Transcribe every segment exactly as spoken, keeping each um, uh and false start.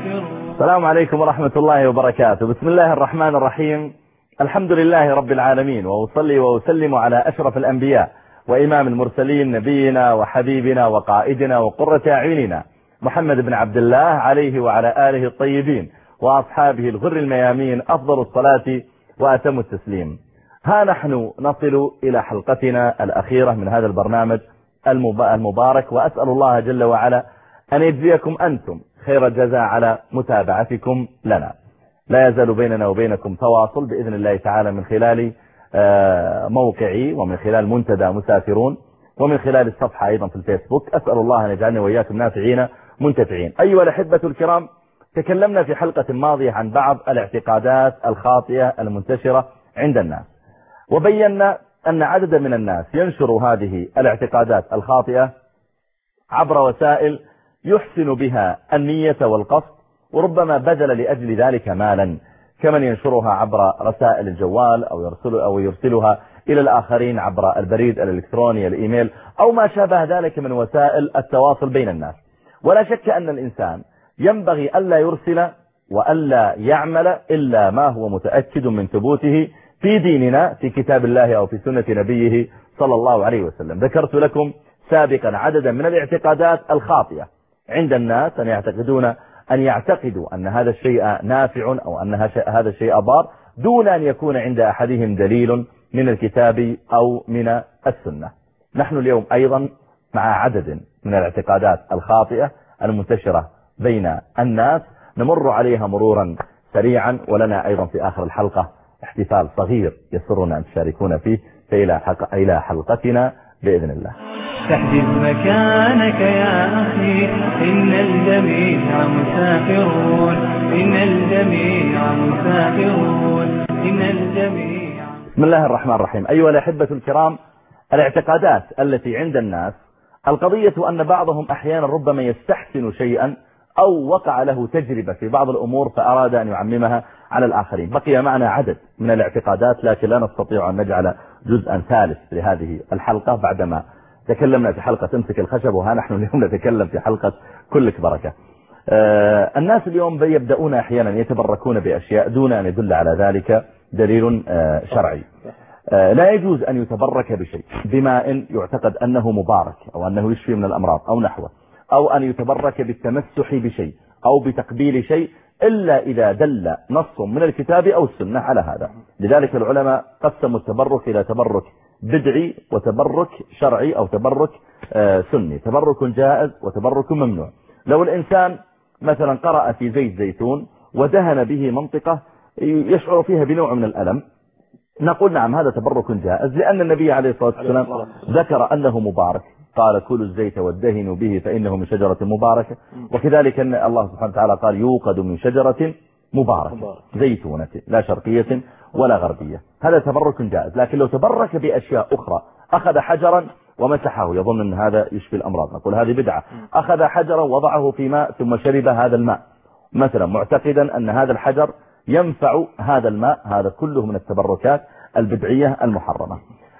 مسافرون. السلام عليكم ورحمة الله وبركاته. بسم الله الرحمن الرحيم. الحمد لله رب العالمين، وأصلي وأسلم على أشرف الأنبياء وإمام المرسلين، نبينا وحبيبنا وقائدنا وقرة أعيننا محمد بن عبد الله عليه وعلى آله الطيبين وأصحابه الغر الميامين أفضل الصلاة وأتم التسليم. ها نحن نصل إلى حلقتنا الأخيرة من هذا البرنامج المبارك، وأسأل الله جل وعلا أن يجزيكم أنتم خير الجزاء على متابعتكم لنا. لا يزال بيننا وبينكم تواصل بإذن الله تعالى من خلال موقعي ومن خلال منتدى مسافرون ومن خلال الصفحة أيضا في الفيسبوك. أسأل الله أن يجعلنا وإياكم نافعين منتفعين. أيها الأحبة الكرام، تكلمنا في حلقة ماضية عن بعض الاعتقادات الخاطئة المنتشرة عند الناس، وبينا أن عددا من الناس ينشر هذه الاعتقادات الخاطئة عبر وسائل يحسن بها النية والقصد، وربما بذل لأجل ذلك مالا، كمن ينشرها عبر رسائل الجوال أو يرسل أو يرسلها إلى الآخرين عبر البريد الإلكتروني الإيميل أو ما شابه ذلك من وسائل التواصل بين الناس. ولا شك أن الإنسان ينبغي ألا يرسل وألا يعمل إلا ما هو متأكد من ثبوته في ديننا في كتاب الله أو في سنة نبيه صلى الله عليه وسلم. ذكرت لكم سابقا عددا من الاعتقادات الخاطئة عند الناس، أن يعتقدون أن يعتقدوا أن هذا الشيء نافع أو أن هذا الشيء ضار دون أن يكون عند أحدهم دليل من الكتاب أو من السنة. نحن اليوم أيضا مع عدد من الاعتقادات الخاطئة المنتشرة بين الناس، نمر عليها مرورا سريعا، ولنا أيضا في آخر الحلقة احتفال صغير يسرنا أن تشاركونا فيه. فإلى حلقة إلى حلقتنا بإذن الله. تحدث مكانك يا أخي، إن الجميع مسافرون، إن الجميع مسافرون، إن الجميع. بسم الله الرحمن الرحيم. أيها الأحبة الكرام، الاعتقادات التي عند الناس، القضية أن بعضهم أحيانا ربما يستحسن شيئا أو وقع له تجربة في بعض الأمور فأراد أن يعممها على الآخرين. بقي معنا عدد من الاعتقادات، لكن لا نستطيع أن نجعل جزءا ثالث لهذه الحلقة بعدما تكلمنا في حلقة امسك الخشب، وها نحن اليوم نتكلم في حلقة كلك بركة. آه الناس اليوم يبدأون أحيانا يتبركون بأشياء دون أن يدل على ذلك دليل آه شرعي. آه لا يجوز أن يتبرك بشيء بماء يعتقد أنه مبارك أو أنه يشفي من الأمراض أو نحوه، أو أن يتبرك بالتمسح بشيء أو بتقبيل شيء إلا إذا دل نص من الكتاب أو السنة على هذا. لذلك العلماء قسموا التبرك إلى تبرك بدعي وتبرك شرعي أو تبرك آه سني. تبرك جائز وتبرك ممنوع. لو الإنسان مثلا قرأ في زيت زيتون ودهن به منطقة يشعر فيها بنوع من الألم، نقول نعم هذا تبرك جائز، لأن النبي عليه الصلاة والسلام ذكر أنه مبارك، قال كلوا الزيت وادهنوا به فإنه من شجرة مباركة. وكذلك أن الله سبحانه وتعالى قال يوقد من شجرة مباركة زيتونة لا شرقية ولا غربية. هذا تبرك جائز. لكن لو تبرك بأشياء أخرى، أخذ حجرا ومسحه يظن أن هذا يشفي الأمراض، نقول هذه بدعة. أخذ حجرا وضعه في ماء ثم شرب هذا الماء مثلا معتقدا أن هذا الحجر ينفع هذا الماء، هذا كله من التبركات البدعية المحرمة.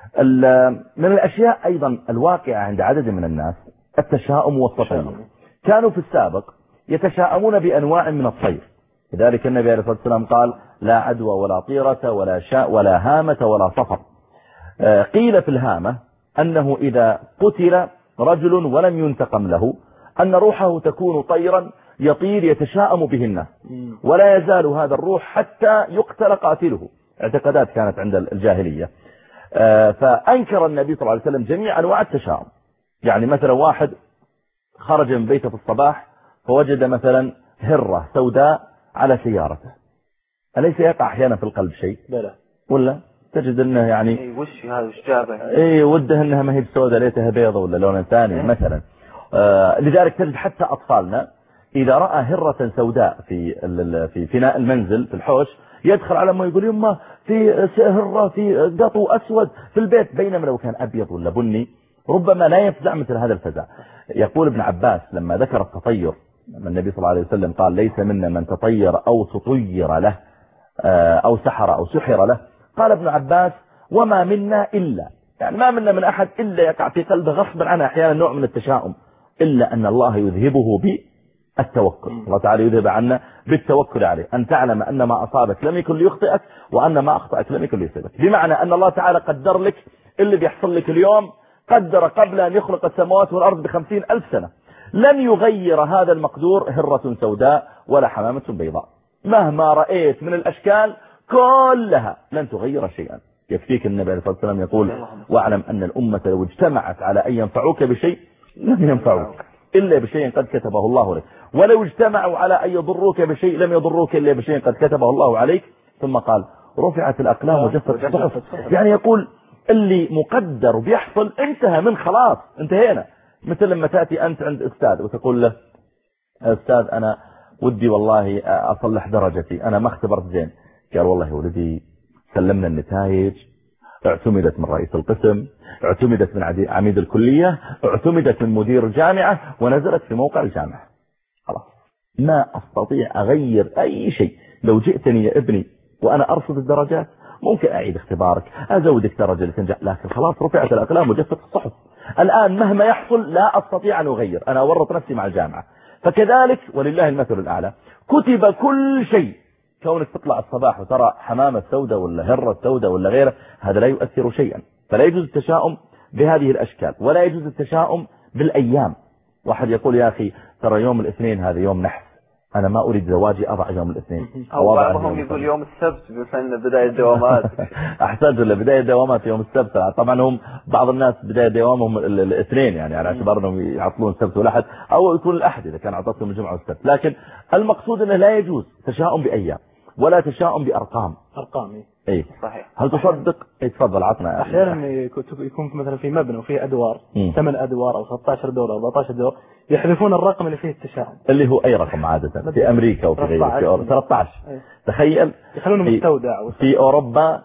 من الأشياء أيضا الواقعة عند عدد من الناس التشاؤم والتطير. كانوا في السابق يتشاءمون بأنواع من الطير، لذلك النبي عليه الصلاة والسلام قال لا عدوى ولا طيرة ولا شاء ولا هامة ولا صفر. قيل في الهامة أنه إذا قتل رجل ولم ينتقم له أن روحه تكون طيرا يطير يتشاءم به الناس، ولا يزال هذا الروح حتى يقتل قاتله. اعتقادات كانت عند الجاهلية. فأنكر النبي صلى الله عليه وسلم جميع أنواع التشاؤم. يعني مثلا واحد خرج من بيته في الصباح فوجد مثلا هرة سوداء على سيارته، أليس يقع أحيانا في القلب شيء؟ بلى. ولا تجد أنه يعني اي وش هذا وش جابه؟ اي وده أنها ما هي بسوداء ليتها بيضة ولا لون ثاني مثلا. آه لذلك تجد حتى أطفالنا إذا رأى هرة سوداء في في فناء المنزل في الحوش يدخل على أمه يقول يمه في هرة في قطو أسود في البيت، بينما لو كان أبيض ولا بني ربما لا يفزع مثل هذا الفزع. يقول ابن عباس لما ذكر التطير، النبي صلى الله عليه وسلم قال ليس منا من تطير أو تطير له أو سحر أو سحر له، قال ابن عباس وما منا إلا، يعني ما منا من أحد إلا يقع في قلبه غصبا عنه أحيانا نوع من التشاؤم، إلا أن الله يذهبه التوكل. الله تعالى يذهب عنا بالتوكل عليه، أن تعلم أن ما أصابك لم يكن ليخطئك وأن ما أخطأك لم يكن ليصيبك. بمعنى أن الله تعالى قدر لك اللي بيحصل لك اليوم، قدر قبل أن يخلق السماوات والأرض بخمسين ألف سنة. لن يغير هذا المقدور هرة سوداء ولا حمامة بيضاء، مهما رأيت من الأشكال كلها لن تغير شيئا. يكفيك النبي عليه الصلاة والسلام يقول: واعلم أن الأمة لو اجتمعت على أن ينفعوك بشيء لم ينفعوك إلا بشيء قد كتبه الله لك، ولو اجتمعوا على أن يضروك بشيء لم يضروك إلا بشيء قد كتبه الله عليك. ثم قال: رفعت الأقلام وجفت الصحف. يعني يقول اللي مقدر بيحصل انتهى، من خلاص انتهينا. مثل لما تأتي أنت عند أستاذ وتقول له: أستاذ أنا ودي والله أصلح درجتي، أنا ما اختبرت زين. قال: والله يا ولدي سلمنا النتائج، اعتمدت من رئيس القسم، اعتمدت من عميد الكلية، اعتمدت من مدير الجامعة، ونزلت في موقع الجامعة. خلاص ما أستطيع أغير أي شيء. لو جئتني يا ابني وأنا أرصد الدرجات ممكن أعيد اختبارك، أزودك درجة لتنجح، لكن خلاص رفعت الأقلام وجفت الصحف. الآن مهما يحصل لا أستطيع أن أغير، أنا أورط نفسي مع الجامعة. فكذلك ولله المثل الأعلى، كتب كل شيء. كونك تطلع الصباح وترى حمامة سوداء ولا هرة سوداء ولا غيره، هذا لا يؤثر شيئا. فلا يجوز التشاؤم بهذه الأشكال، ولا يجوز التشاؤم بالأيام. واحد يقول: يا أخي ترى يوم الاثنين هذا يوم نحس، أنا ما أريد زواجي أضع يوم الاثنين. أو بعضهم يقول يوم السبت بفن بداية الدوامات. أحسنت، ولا بداية الدوامات يوم السبت. طبعا هم بعض الناس بداية دوامهم الاثنين، يعني على اعتبار أنهم يعطلون السبت والأحد، أو يكون الأحد إذا كان عطلتهم الجمعة والسبت. لكن المقصود أنه لا يجوز تشاؤم بأيام ولا تشاؤم بأرقام. أرقام إيه صحيح. هل تصدق؟ يتفضل عطنا. أحيانا يكون مثلا في مبنى وفيه أدوار، ثمان أدوار أو ستة عشر دور أو أربعة عشر دور، يحذفون الرقم اللي فيه التشاؤم، اللي هو أي رقم عادة في أمريكا وفي غيره، في أوروبا ثلاثة عشر. تخيل يخلونه مستودع في أوروبا.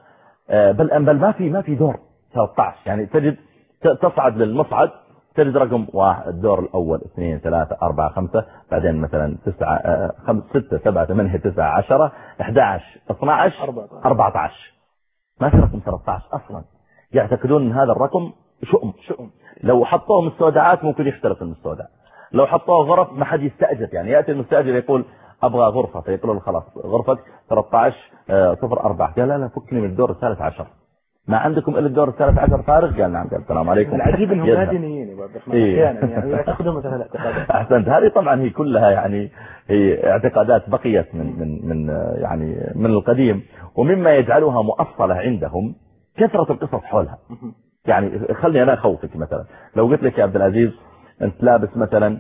بل بل ما في ما في دور ثلاثة عشر. يعني تجد تصعد للمصعد تجد رقم واحد، الدور الأول اثنين ثلاثة أربعة خمسة، بعدين مثلا تسعة خمسة ستة سبعة ثمانية تسعة عشرة أحد عشر اثنا عشر أربعة عشر. ما في رقم ثلاثة عشر أصلا. يعتقدون أن هذا الرقم شؤم شؤم. لو حطوه مستودعات ممكن يختلف المستودع. لو حطوه غرف ما حد يستأجر، يعني يأتي المستأجر يقول أبغى غرفة، فيقول له خلاص غرفتك ثلاثة عشر صفر أربعة. قال: لا لا فكني من الدور الثالث عشر، ما عندكم إلا الدور الثالث عشر فارغ؟ قال: نعم. قال: السلام عليكم. العجيب انهم لا دينيين يا عبد الرحمن احيانا، يعني يعتقدون مثلا اعتقادات. احسنت. هذه طبعا هي كلها يعني هي اعتقادات بقيت من من من يعني من القديم، ومما يجعلها مؤصلة عندهم كثرة القصص حولها. يعني خلني انا اخوفك، مثلا لو قلت لك يا عبد العزيز انت لابس مثلا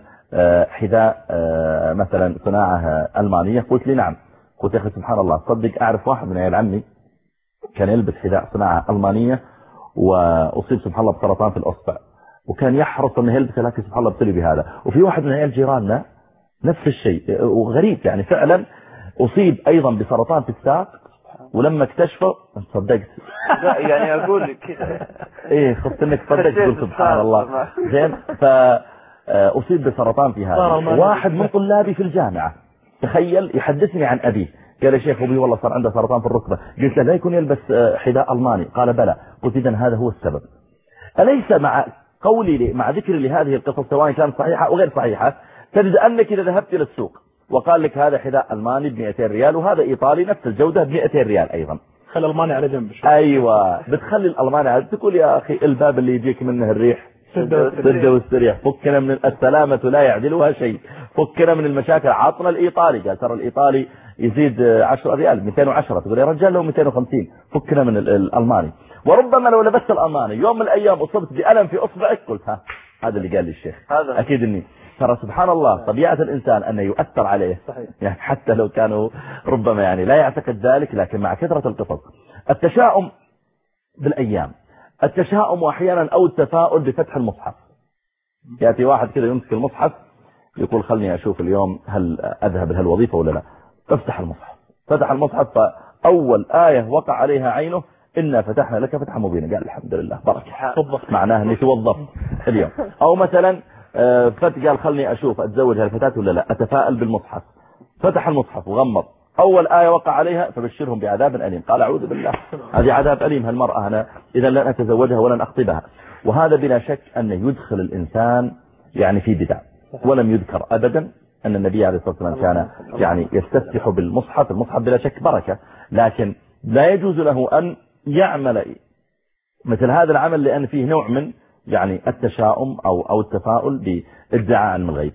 حذاء مثلا صناعة ألمانية، قلت لي نعم. قلت يا اخي سبحان الله، صدق اعرف واحد من عيال عمي كان يلبس حذاء صناعة ألمانية وأصيب سبحان الله بسرطان في الأصبع، وكان يحرص أنه يلبس، لكن سبحان الله ابتلي بهذا. وفي واحد من عيال جيراننا نفس الشيء، وغريب يعني فعلا أصيب أيضا بسرطان في الساق، ولما اكتشفه صدقت. لا يعني أقول لك كذا إيه خفت إنك صدقت، قلت سبحان الله. زين، فأصيب بسرطان في هذا. واحد من طلابي في الجامعة تخيل يحدثني عن أبيه، قال: يا شيخ أبي والله صار عنده سرطان في الركبة. قلت له: لا يكون يلبس حذاء ألماني؟ قال: بلى. قلت: إذن هذا هو السبب. أليس مع قولي مع ذكر لهذه القصص سواء كانت صحيحة أو غير صحيحة، تجد أنك إذا ذهبت إلى السوق وقال لك هذا حذاء ألماني ب مئتين ريال وهذا إيطالي نفس الجودة ب مئتين ريال أيضا، خلي الألماني على جنب شوي. أيوة بتخلي الألماني على، تقول يا أخي الباب اللي يجيك منه الريح سد واستريح، فكنا من السلامة لا يعدلها شيء، فكنا من المشاكل. عطنا الإيطالي، قال ترى الإيطالي يزيد عشرة ريال مئتين وعشرة، تقول يا رجال له مئتين وخمسين، فكنا من الألماني. وربما لو لبست الألماني يوم من الأيام أصبت بألم في أصبعك قلت ها هذا اللي قال لي الشيخ، هذا أكيد إني. ترى سبحان الله طبيعة الإنسان أنه يؤثر عليه، صحيح. يعني حتى لو كانوا ربما يعني لا يعتقد ذلك، لكن مع كثرة القصص. التشاؤم بالأيام، التشاؤم أحيانا أو التفاؤل بفتح المصحف. يأتي واحد كذا يمسك المصحف يقول خلني أشوف اليوم هل أذهب لهالوظيفة ولا لا، افتح المصحف، فتح المصحف فأول آية وقع عليها عينه إنا فتحنا لك فتحا مبينا، قال الحمد لله بركة، معناه أني توظف اليوم. أو مثلا فتح قال خلني أشوف أتزوج هالفتاة ولا لا، أتفائل بالمصحف، فتح المصحف وغمض، أول آية وقع عليها فبشرهم بعذاب أليم، قال أعوذ بالله هذه عذاب أليم هالمرأة أنا إذا لن أتزوجها ولن أخطبها. وهذا بلا شك أن يدخل الإنسان يعني في بدع، ولم يذكر أبدا أن النبي عليه الصلاة والسلام كان يعني يستفتح بالمصحف. المصحف بلا شك بركة، لكن لا يجوز له أن يعمل مثل هذا العمل لأن فيه نوع من يعني التشاؤم أو أو التفاؤل بادعاء علم الغيب.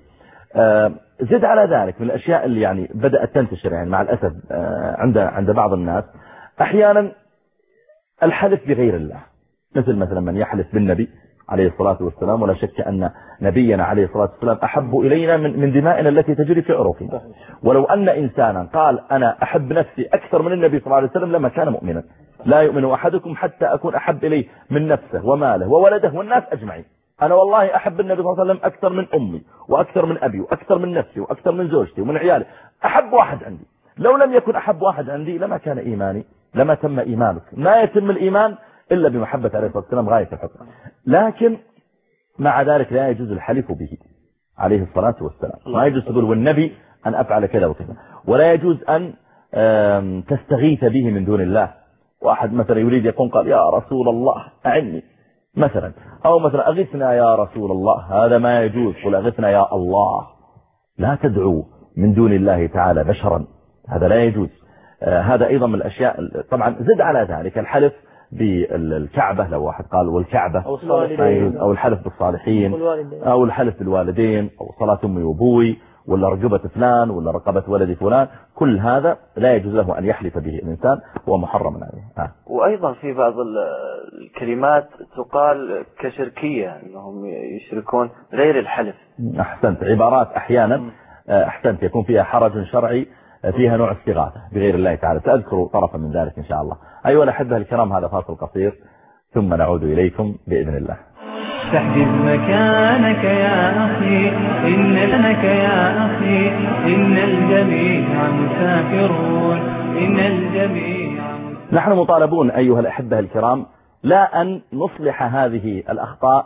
زد على ذلك من الأشياء اللي يعني بدأت تنتشر يعني مع الأسف عند عند بعض الناس أحيانا الحلف بغير الله، مثل مثلا من يحلف بالنبي عليه الصلاة والسلام، ولا شك أن نبينا عليه الصلاة والسلام أحب إلينا من من دمائنا التي تجري في عروقنا. ولو أن إنسانا قال أنا أحب نفسي أكثر من النبي صلى الله عليه وسلم لما كان مؤمنا. لا يؤمن أحدكم حتى أكون أحب إليه من نفسه وماله وولده والناس أجمعين. أنا والله أحب النبي صلى الله عليه وسلم أكثر من أمي وأكثر من أبي وأكثر من نفسي وأكثر من زوجتي ومن عيالي، أحب واحد عندي. لو لم يكن أحب واحد عندي لما كان إيماني، لما تم إيمانك. ما يتم الإيمان إلا بمحبة عليه الصلاة والسلام غاية الحب. لكن مع ذلك لا يجوز الحلف به عليه الصلاة والسلام. ما يجوز تقول والنبي أن أفعل كذا وكذا، ولا يجوز أن تستغيث به من دون الله. واحد مثلا يريد يقول قال يا رسول الله أعني مثلا، أو مثلا أغثنا يا رسول الله، هذا ما يجوز. قل أغثنا يا الله، لا تدعو من دون الله تعالى بشرا، هذا لا يجوز. هذا أيضا من الأشياء. طبعا زد على ذلك الحلف بالكعبة، لو واحد قال والكعبة، أو الحلف بالصالحين، أو الحلف بالوالدين، أو صلاة أمي وأبوي، ولا رقبة فلان، ولا رقبة ولد فلان، كل هذا لا يجوز له أن يحلف به الإنسان، هو محرم عليه. آه. وأيضا في بعض الكلمات تقال كشركية، أنهم يشركون غير الحلف. أحسنت. عبارات أحيانا أحسنت يكون فيها حرج شرعي، فيها نوع استغاثة بغير الله تعالى. سأذكر طرفا من ذلك إن شاء الله. أيها الأحبة الكرام، هذا فاصل قصير ثم نعود إليكم بإذن الله. تحجز مكانك يا أخي، إن لك يا أخي، إن الجميع مسافرون، إن الجميع. نحن مطالبون أيها الأحبة الكرام لا أن نصلح هذه الأخطاء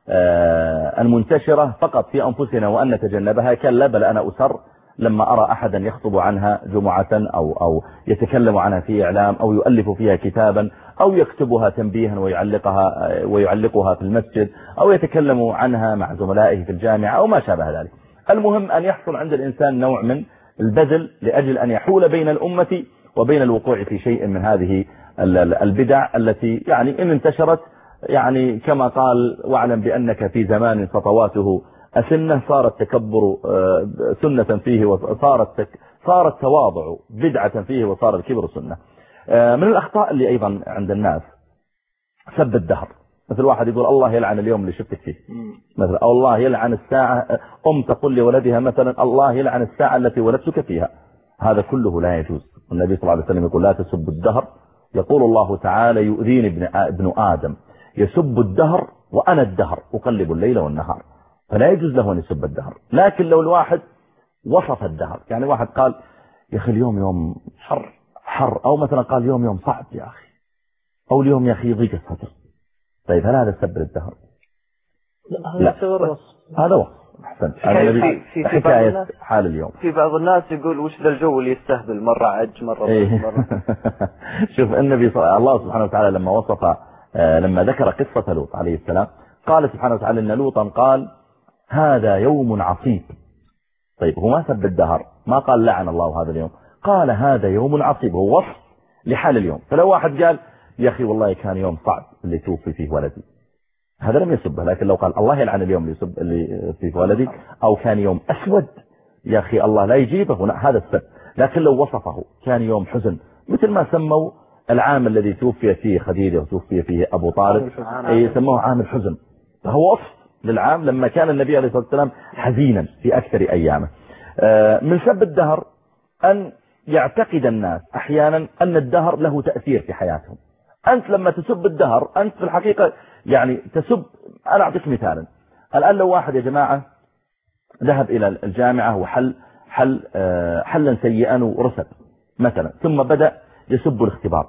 المنتشرة فقط في أنفسنا وأن نتجنبها، كلا بل أنا أسر لما أرى أحدا يخطب عنها جمعة أو أو يتكلم عنها في إعلام، أو يؤلف فيها كتابا، أو يكتبها تنبيها ويعلقها ويعلقها في المسجد، أو يتكلم عنها مع زملائه في الجامعة أو ما شابه ذلك. المهم أن يحصل عند الإنسان نوع من البذل لأجل أن يحول بين الأمة وبين الوقوع في شيء من هذه البدع التي يعني إن انتشرت، يعني كما قال واعلم بأنك في زمان خطواته أسنة، صار التكبر سنة فيه، وصارت صار التواضع بدعة فيه، وصار الكبر سنة. من الأخطاء اللي أيضا عند الناس سب الدهر. مثل واحد يقول الله يلعن اليوم اللي شفتك فيه مثلا، أو الله يلعن الساعة، أم تقول لولدها مثلا الله يلعن الساعة التي ولدتك فيها. هذا كله لا يجوز. النبي صلى الله عليه وسلم يقول لا تسب الدهر. يقول الله تعالى يؤذيني ابن ابن آدم يسب الدهر وأنا الدهر أقلب الليل والنهار. فلا يجوز له أن يسب الدهر. لكن لو الواحد وصف الدهر، يعني واحد قال يا أخي اليوم يوم حر حر، أو مثلا قال يوم يوم صعب يا أخي، أو اليوم يا أخي ضيق الصدر، طيب هل هذا سب الدهر؟ لا، هذا وصف. أحسنت. في حكاية حال اليوم. في بعض الناس يقول وش ذا الجو اللي يستهبل، مرة عج مرة مرة. شوف النبي صلى الله سبحانه وتعالى لما وصف لما ذكر قصة لوط عليه السلام، قال سبحانه وتعالى إن لوطا قال هذا يوم عصيب. طيب هو ما سب الدهر، ما قال لعن الله هذا اليوم، قال هذا يوم عصيب، هو وصف لحال اليوم. فلو واحد قال يا أخي والله كان يوم صعب اللي توفي فيه ولدي، هذا لم يسبه. لكن لو قال الله يلعن اليوم اللي يسب اللي فيه ولدي، أو كان يوم أسود يا أخي الله لا يجيبه، هذا السب. لكن لو وصفه كان يوم حزن، مثل ما سموا العام الذي توفي فيه خديجة وتوفي فيه أبو طالب يسموه عام الحزن، فهو وصف للعام لما كان النبي عليه الصلاة والسلام حزينا في أكثر أيامه. من سب الدهر أن يعتقد الناس أحيانا أن الدهر له تأثير في حياتهم. أنت لما تسب الدهر أنت في الحقيقة يعني تسب. أنا أعطيك مثالا. الآن لو واحد يا جماعة ذهب إلى الجامعة وحل حل حلا سيئا ورسب مثلا، ثم بدأ يسب الاختبار.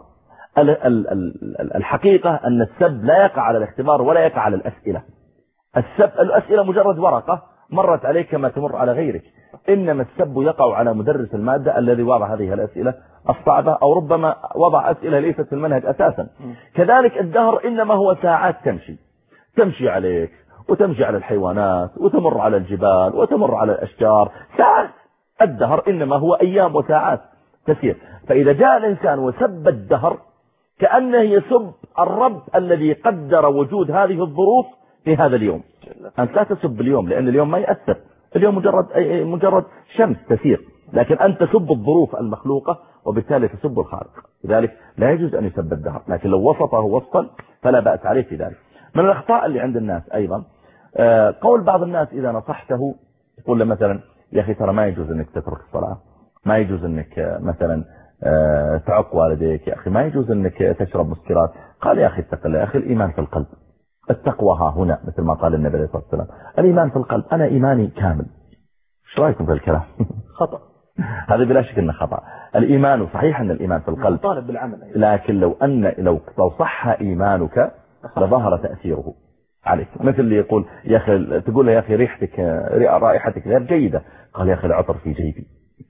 الحقيقة أن السب لا يقع على الاختبار ولا يقع على الأسئلة. السب الأسئلة مجرد ورقة مرت عليك كما تمر على غيرك، إنما السب يقع على مدرس المادة الذي وضع هذه الأسئلة الصعبة، أو ربما وضع أسئلة ليست في المنهج أساسا. كذلك الدهر إنما هو ساعات تمشي تمشي عليك وتمشي على الحيوانات وتمر على الجبال وتمر على الأشجار ساعات. الدهر إنما هو أيام وساعات تسير. فإذا جاء الإنسان وسب الدهر كأنه يسب الرب الذي قدر وجود هذه الظروف في هذا اليوم. أنت لا تسب اليوم لأن اليوم ما يأثر، اليوم مجرد مجرد شمس تسير، لكن أنت تسب الظروف المخلوقة وبالتالي تسب الخالق. لذلك لا يجوز أن يسب الدهر، لكن لو وصفه وصفا فلا بأس عليه في ذلك. من الأخطاء اللي عند الناس أيضا قول بعض الناس إذا نصحته يقول له مثلا يا أخي ترى ما يجوز أنك تترك الصلاة، ما يجوز أنك مثلا تعق والديك، يا أخي ما يجوز أنك تشرب مسكرات. قال يا أخي اتق الله، يا أخي الإيمان في القلب، التقوى ها هنا مثل ما قال النبي عليه الصلاة والسلام، الإيمان في القلب، أنا إيماني كامل. ايش رايكم في الكلام؟ خطأ. هذا بلا شك انه خطأ. الإيمان صحيح أن الإيمان في القلب طالب بالعمل، لكن لو أن لو لو صح إيمانك لظهر تأثيره عليك. مثل اللي يقول يا أخي تقول له يا أخي ريحتك رائحتك غير جيدة، قال يا أخي العطر في جيبي.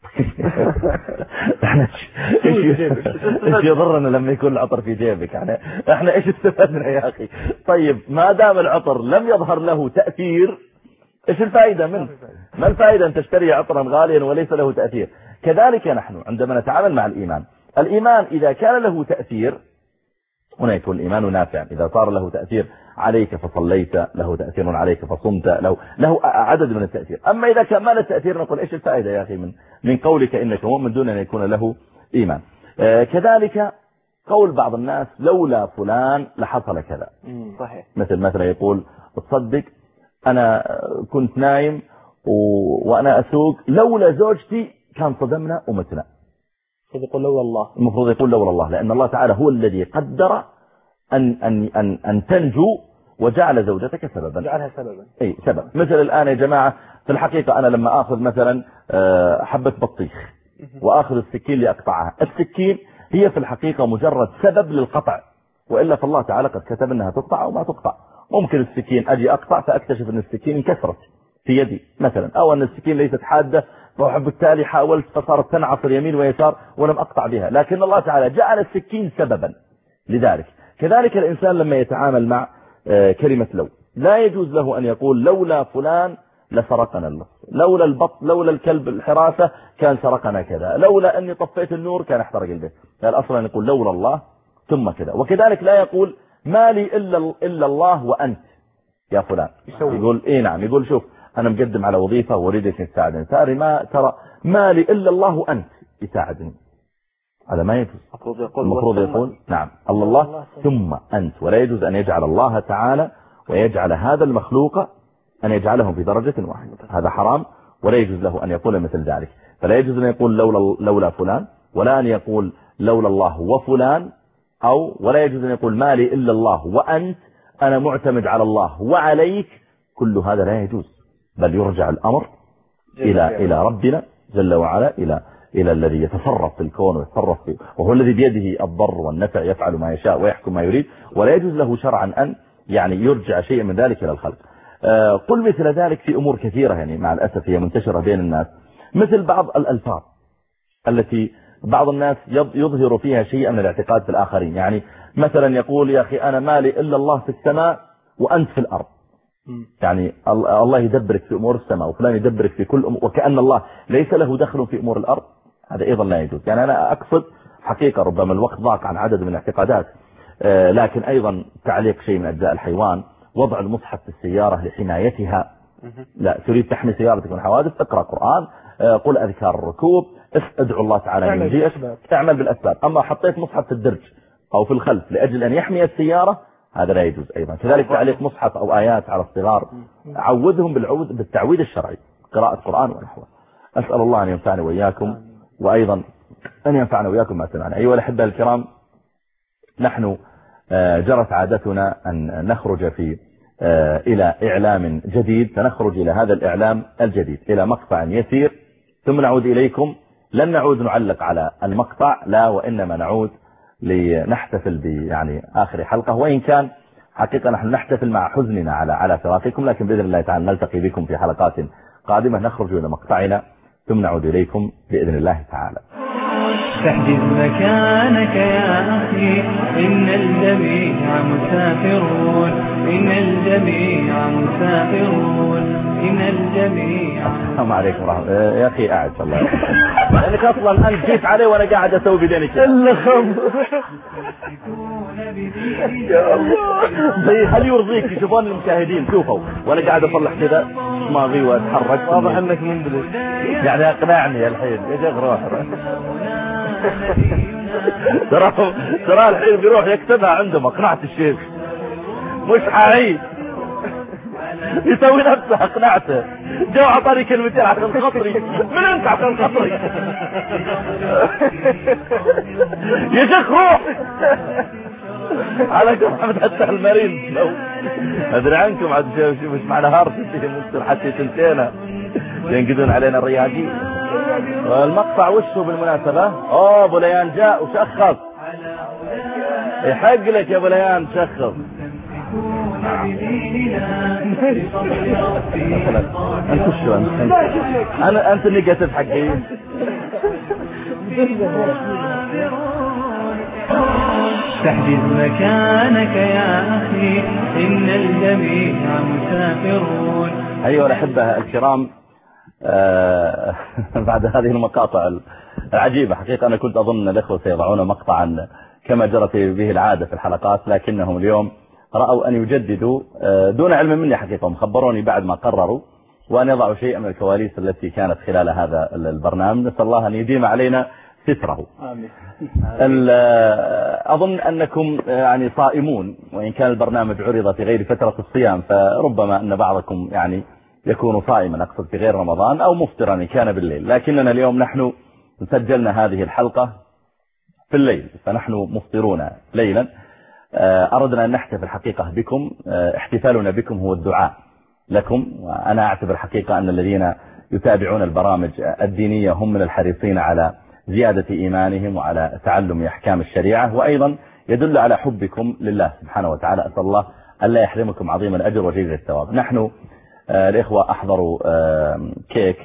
احنا ايش يضرنا لما يكون العطر في جيبك؟ احنا احنا ايش استفدنا يا أخي؟ طيب ما دام العطر لم يظهر له تأثير ايش الفائدة منه؟ ما الفائدة ان تشتري عطرا غاليا وليس له تأثير؟ كذلك نحن عندما نتعامل مع الإيمان، الإيمان إذا كان له تأثير هنا يكون الإيمان نافعا. إذا صار له تأثير عليك فصليت، له تأثير عليك فصمت، له له عدد من التأثير. أما إذا كان ما له تأثير نقول إيش الفائدة يا أخي من من قولك إنك مؤمن دون أن يكون له إيمان. آه كذلك قول بعض الناس لولا فلان لحصل كذا. صحيح. مثل مثلا يقول تصدق أنا كنت نايم و... وأنا أسوق لولا زوجتي كان صدمنا ومتنا. المفروض يقول لولا الله. المفروض يقول لولا الله، لأن الله تعالى هو الذي قدر أن أن أن أن تنجو وجعل زوجتك سببا. جعلها سببا. أي سبب. مثل الآن يا جماعة في الحقيقة أنا لما آخذ مثلا حبة بطيخ وآخذ السكين لأقطعها، السكين هي في الحقيقة مجرد سبب للقطع، وإلا فالله تعالى قد كتب أنها تقطع أو ما تقطع. ممكن السكين أجي أقطع فأكتشف أن السكين انكسرت في يدي مثلا، أو أن السكين ليست حادة وبالتالي حاولت فصارت تنعصر يمين ويسار ولم أقطع بها، لكن الله تعالى جعل السكين سببا لذلك. كذلك الإنسان لما يتعامل مع كلمة لو، لا يجوز له أن يقول لولا فلان لسرقنا اللص، لولا البط لولا الكلب الحراسة كان سرقنا كذا، لولا أني طفيت النور كان احترق البيت. الأصل أن يقول لولا الله ثم كذا. وكذلك لا يقول ما لي إلا, إلا الله وأنت يا فلان. يقول إيه نعم، يقول شوف أنا مقدم على وظيفة وأريدك تساعدني، ترى ما ترى ما لي إلا الله وأنت يساعدني، هذا ما يجوز. المفروض يقول نعم الله الله ثم أنت، ولا يجوز أن يجعل الله تعالى ويجعل هذا المخلوق أن يجعلهم في درجة واحدة، هذا حرام ولا يجوز له أن يقول مثل ذلك. فلا يجوز أن يقول لولا, لولا فلان، ولا أن يقول لولا الله وفلان، أو ولا يجوز أن يقول ما لي إلا الله وأنت، أنا معتمد على الله وعليك، كل هذا لا يجوز، بل يرجع الأمر إلى إلى ربنا جل وعلا، إلى إلى الذي يتصرف في الكون ويتصرف فيه، وهو الذي بيده الضر والنفع، يفعل ما يشاء ويحكم ما يريد، ولا يجوز له شرعا أن يعني يرجع شيء من ذلك إلى الخلق. آه قل مثل ذلك في أمور كثيرة يعني مع الأسف هي منتشرة بين الناس، مثل بعض الألفاظ التي بعض الناس يظهر فيها شيء من الاعتقاد في الآخرين. يعني مثلا يقول يا أخي أنا مالي إلا الله في السماء وأنت في الأرض، يعني الله يدبرك في أمور السماء وفلان يدبرك في كل أمور، وكأن الله ليس له دخل في أمور الأرض، هذا أيضا لا يجوز. يعني أنا أقصد حقيقة ربما الوقت ضاق عن عدد من الاعتقادات، آه لكن أيضا تعليق شيء من أجزاء الحيوان، وضع المصحف في السيارة لحمايتها، لا تريد تحمي سيارتك من حوادث اقرأ قرآن، آه قل أذكار الركوب، ادعو الله تعالى من جيئك، تعمل بالأسباب. أما حطيت مصحف في الدرج أو في الخلف لأجل أن يحمي السيارة، هذا لا يجوز أيضا. كذلك تعليق مصحف أو آيات على الصغار، عودهم بالعود بالتعويد الشرعي، قراءة قرآن ونحوه. أسأل الله أن ينفعني وإياكم، وأيضا أن ينفعنا وإياكم ما سمعنا. أيها الأحبة الكرام، نحن جرت عادتنا أن نخرج في إلى إعلام جديد، فنخرج إلى هذا الإعلام الجديد إلى مقطع يسير ثم نعود إليكم. لن نعود نعلق على المقطع، لا، وإنما نعود لنحتفل ب يعني آخر حلقة، وإن كان حقيقة نحن نحتفل مع حزننا على على فراقكم، لكن بإذن الله تعالى نلتقي بكم في حلقات قادمة. نخرج إلى مقطعنا ثم نعود إليكم بإذن الله تعالى. فاحجز مكانك يا أخي إن الجميع مسافرون إن الجميع مسافرون إن الجميع. السلام عليكم ورحمة الله. يا أخي قاعد الله لأنك أصلا أنت جيت عليه وأنا قاعد أسوي بديني كده إلا خم يا الله. هل يرضيك يشوفون المشاهدين شوفوا وأنا قاعد أصلح كذا دماغي وأتحرك واضح أنك منبلش يعني أقنعني الحين يا شيخ روح ترى ترى الحين بيروح يكتبها عندهم أقنعت الشيخ مش حعيد يسوي نفسه أقنعته جو عطاني كلمتين عشان خطري من أنت عشان خطري يا شيخ روح على كم محمد حتى المريض لو أدري عنكم عاد مش معنى هارت ممكن حتى تنتينا ينقدون علينا الرياضي. المقطع وشه بالمناسبة اوه ابو ليان جاء وشخص يحق لك يا ابو ليان شخص انت شو انت انا انت اللي قتل حقي تحجز مكانك يا أخي إن الجميع مسافرون. أيها الأحبة الكرام آه بعد هذه المقاطع العجيبة حقيقة أنا كنت أظن الأخوة سيضعون مقطعا كما جرت به العادة في الحلقات لكنهم اليوم رأوا أن يجددوا آه دون علم مني حقيقة ومخبروني بعد ما قرروا وأن يضعوا شيئا من الكواليس التي كانت خلال هذا البرنامج. نسأل الله أن يديم علينا ستره. آمين. أظن أنكم يعني صائمون وإن كان البرنامج عرض في غير فترة الصيام فربما أن بعضكم يعني يكون صائما أقصد في غير رمضان أو مفطرا إن كان بالليل لكننا اليوم نحن سجلنا هذه الحلقة في الليل فنحن مفطرون ليلا. أردنا أن نحتفل الحقيقة بكم. احتفالنا بكم هو الدعاء لكم وأنا أعتبر حقيقة أن الذين يتابعون البرامج الدينية هم من الحريصين على زيادة إيمانهم وعلى تعلم أحكام الشريعة وأيضا يدل على حبكم لله سبحانه وتعالى. أسأل الله ألا يحرمكم عظيم الأجر وجزيل الثواب. نحن آه الإخوة أحضروا آه كيك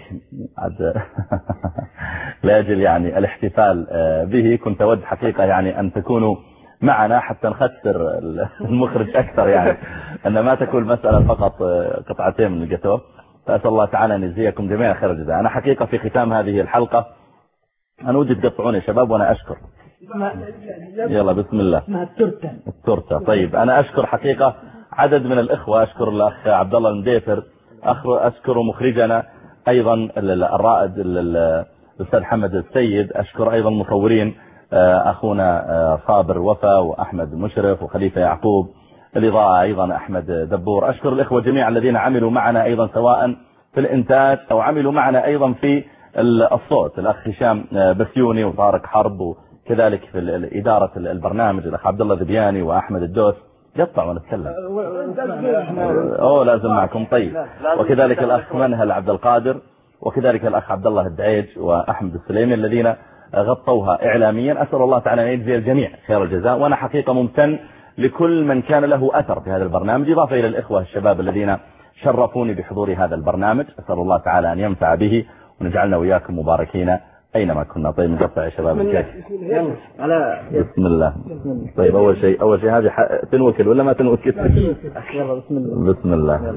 لأجل يعني الاحتفال آه به. كنت أود حقيقة يعني أن تكونوا معنا حتى نخسر المخرج أكثر يعني أن ما تكون مسألة فقط قطعتين من الجاتوه. فأسأل الله تعالى أن يجزيكم جميعا خير الجزاء. أنا حقيقة في ختام هذه الحلقة أنا ودي تقطعون يا شباب وأنا أشكر. يلا بسم الله. اسمها التورتة. التورتة. طيب أنا أشكر حقيقة عدد من الإخوة. أشكر الأخ عبد الله المديفر أشكر مخرجنا أيضا الرائد الأستاذ محمد السيد. أشكر أيضا المصورين أخونا صابر وفا وأحمد مشرف وخليفة يعقوب. الإضاءة أيضا أحمد دبور. أشكر الإخوة جميعا الذين عملوا معنا أيضا سواء في الإنتاج أو عملوا معنا أيضا في الصوت. الأخ هشام بسيوني وطارق حرب وكذلك في إدارة البرنامج الأخ عبد الله ذبياني وأحمد الدوس. يطلع ونتكلم أوه لازم معكم. طيب وكذلك الأخ منهل عبد القادر وكذلك الأخ عبد الله الدعيج وأحمد السليمي الذين غطوها إعلاميا. أسأل الله تعالى أن يجزي الجميع خير الجزاء وأنا حقيقة ممتن لكل من كان له أثر في هذا البرنامج إضافة إلى الإخوة الشباب الذين شرفوني بحضور هذا البرنامج. أسأل الله تعالى أن ينفع به ونجعلنا وياكم مباركين أينما كنا. طيب نقطع يا شباب الكيك. على بسم الله. طيب أول شيء أول شيء هذه تنوكل ولا ما تنوكل؟ يلا بسم الله. بسم الله.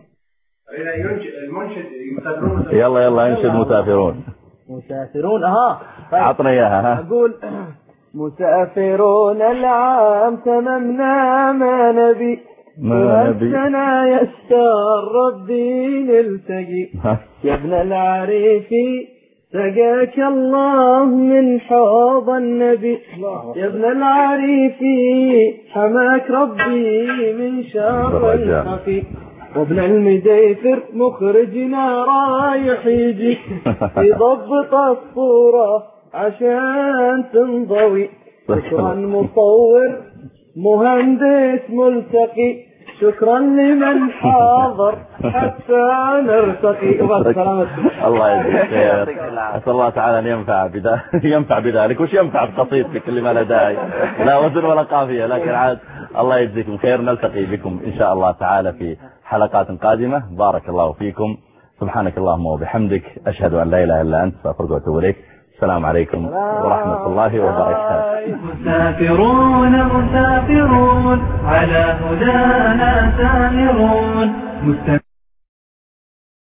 يلا يلا انشد مسافرون. مسافرون أها. طيب. عطنا إياها. ها. أقول مسافرون العام تممنا ما نبي وهسنا يستار ربي نلتقي يا ابن العريفي سقاك الله من حوض النبي يا ابن العريفي حماك ربي من شر الخفي وابن المديفر مخرجنا رايح يجي يضبط الصورة عشان تنضوي شكرا مصور مهندس ملتقي شكرا لمن حاضر حتى نرتقي. الله يجزيك خير. أسأل الله تعالى أن ينفع بذلك ينفع بذلك وش ينفع بقصيدتك اللي ما له داعي لا وزن ولا قافية لكن عاد الله يجزيكم خير. نلتقي بكم إن شاء الله تعالى في حلقات قادمة. بارك الله فيكم. سبحانك اللهم وبحمدك أشهد أن لا إله إلا أنت أستغفرك وأتوب إليك. السلام عليكم ورحمة الله وبركاته. مسافرون مسافرون على هدانا سائرون.